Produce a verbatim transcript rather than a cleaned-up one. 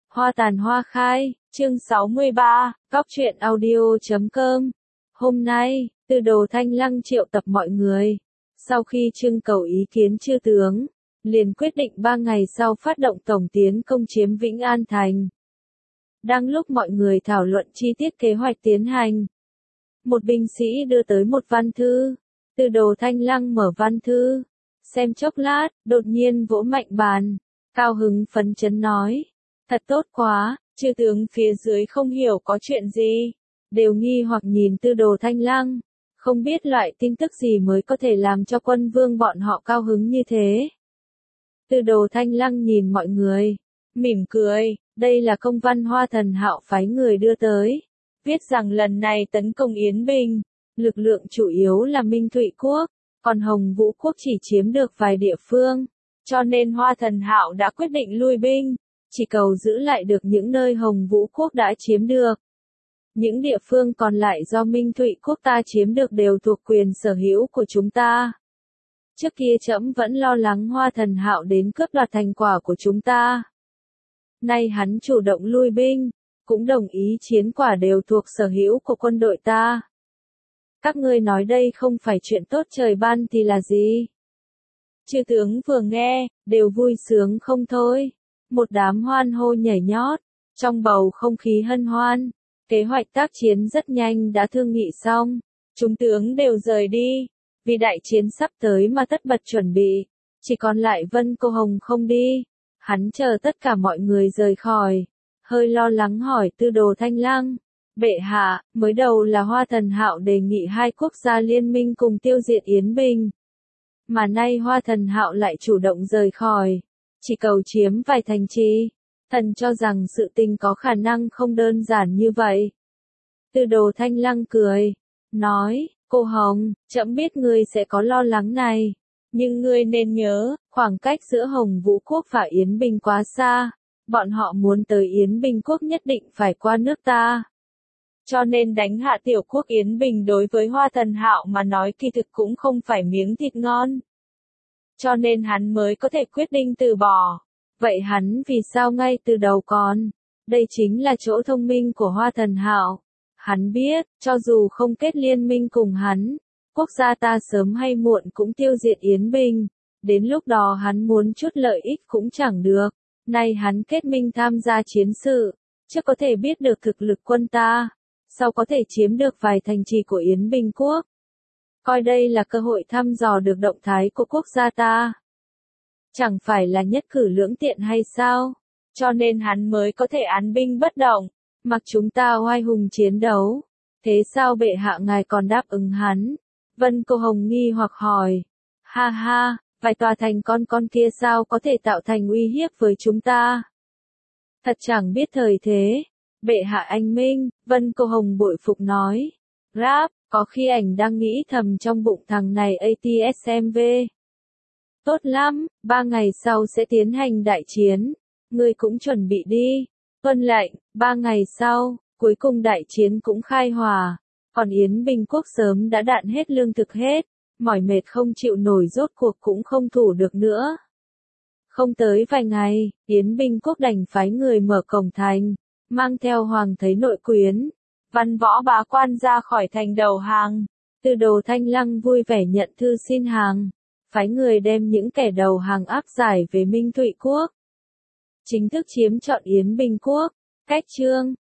Hoa tàn hoa khai, chương sáu mươi ba, góc truyện audio chấm com. Hôm nay, Tư Đồ Thanh Lăng triệu tập mọi người. Sau khi trưng cầu ý kiến chư tướng, liền quyết định ba ngày sau phát động tổng tiến công chiếm Vĩnh An Thành. Đang lúc mọi người thảo luận chi tiết kế hoạch tiến hành, một binh sĩ đưa tới một văn thư. Tư Đồ Thanh Lăng mở văn thư, xem chốc lát, đột nhiên vỗ mạnh bàn, cao hứng phấn chấn nói. Thật tốt quá, chư tướng phía dưới không hiểu có chuyện gì, đều nghi hoặc nhìn Tư Đồ Thanh Lăng, không biết loại tin tức gì mới có thể làm cho quân vương bọn họ cao hứng như thế. Tư Đồ Thanh Lăng nhìn mọi người, mỉm cười, đây là công văn Hoa Thần Hạo phái người đưa tới, viết rằng lần này tấn công Yến Bình, lực lượng chủ yếu là Minh Thụy Quốc, còn Hồng Vũ Quốc chỉ chiếm được vài địa phương, cho nên Hoa Thần Hạo đã quyết định lui binh. Chỉ cầu giữ lại được những nơi Hồng Vũ Quốc đã chiếm được. Những địa phương còn lại do Minh Thụy Quốc ta chiếm được đều thuộc quyền sở hữu của chúng ta. Trước kia trẫm vẫn lo lắng Hoa Thần Hạo đến cướp đoạt thành quả của chúng ta. Nay hắn chủ động lui binh, cũng đồng ý chiến quả đều thuộc sở hữu của quân đội ta. Các ngươi nói đây không phải chuyện tốt trời ban thì là gì? Chư tướng vừa nghe, đều vui sướng không thôi. Một đám hoan hô nhảy nhót, trong bầu không khí hân hoan, kế hoạch tác chiến rất nhanh đã thương nghị xong, chúng tướng đều rời đi, vì đại chiến sắp tới mà tất bật chuẩn bị, chỉ còn lại Vân Cô Hồng không đi, hắn chờ tất cả mọi người rời khỏi, hơi lo lắng hỏi Tư Đồ Thanh Lăng, bệ hạ, mới đầu là Hoa Thần Hạo đề nghị hai quốc gia liên minh cùng tiêu diệt Yến Bình, mà nay Hoa Thần Hạo lại chủ động rời khỏi. Chỉ cầu chiếm vài thành trì, thần cho rằng sự tình có khả năng không đơn giản như vậy. Tư Đồ Thanh Lăng cười, nói, cô Hồng, trẫm biết ngươi sẽ có lo lắng này, nhưng ngươi nên nhớ, khoảng cách giữa Hồng Vũ Quốc và Yến Bình quá xa, bọn họ muốn tới Yến Bình Quốc nhất định phải qua nước ta. Cho nên đánh hạ tiểu quốc Yến Bình đối với Hoa Thần Hạo mà nói kỳ thực cũng không phải miếng thịt ngon. Cho nên hắn mới có thể quyết định từ bỏ. Vậy hắn vì sao ngay từ đầu còn? Đây chính là chỗ thông minh của Hoa Thần Hạo. Hắn biết, cho dù không kết liên minh cùng hắn, quốc gia ta sớm hay muộn cũng tiêu diệt Yến Bình. Đến lúc đó hắn muốn chút lợi ích cũng chẳng được. Nay hắn kết minh tham gia chiến sự, chứ có thể biết được thực lực quân ta. Sau có thể chiếm được vài thành trì của Yến Bình Quốc. Coi đây là cơ hội thăm dò được động thái của quốc gia ta. Chẳng phải là nhất cử lưỡng tiện hay sao? Cho nên hắn mới có thể án binh bất động, mặc chúng ta oai hùng chiến đấu. Thế sao bệ hạ ngài còn đáp ứng hắn? Vân Cô Hồng nghi hoặc hỏi. Ha ha, vài tòa thành con con kia sao có thể tạo thành uy hiếp với chúng ta? Thật chẳng biết thời thế. Bệ hạ anh minh, Vân Cô Hồng bội phục nói. Rap. Có khi ảnh đang nghĩ thầm trong bụng thằng này a tê ét em vê. Tốt lắm, ba ngày sau sẽ tiến hành đại chiến. Ngươi cũng chuẩn bị đi. Tuân lệnh, ba ngày sau, cuối cùng đại chiến cũng khai hòa. Còn Yến Bình Quốc sớm đã đạn hết lương thực hết. Mỏi mệt không chịu nổi rốt cuộc cũng không thủ được nữa. Không tới vài ngày, Yến Bình Quốc đành phái người mở cổng thành. Mang theo hoàng thấy nội quyến. Văn võ bá quan ra khỏi thành đầu hàng, Tư Đồ Thanh Lăng vui vẻ nhận thư xin hàng, phái người đem những kẻ đầu hàng áp giải về Minh Thụy Quốc. Chính thức chiếm trọn Yến Bình Quốc, cách chương,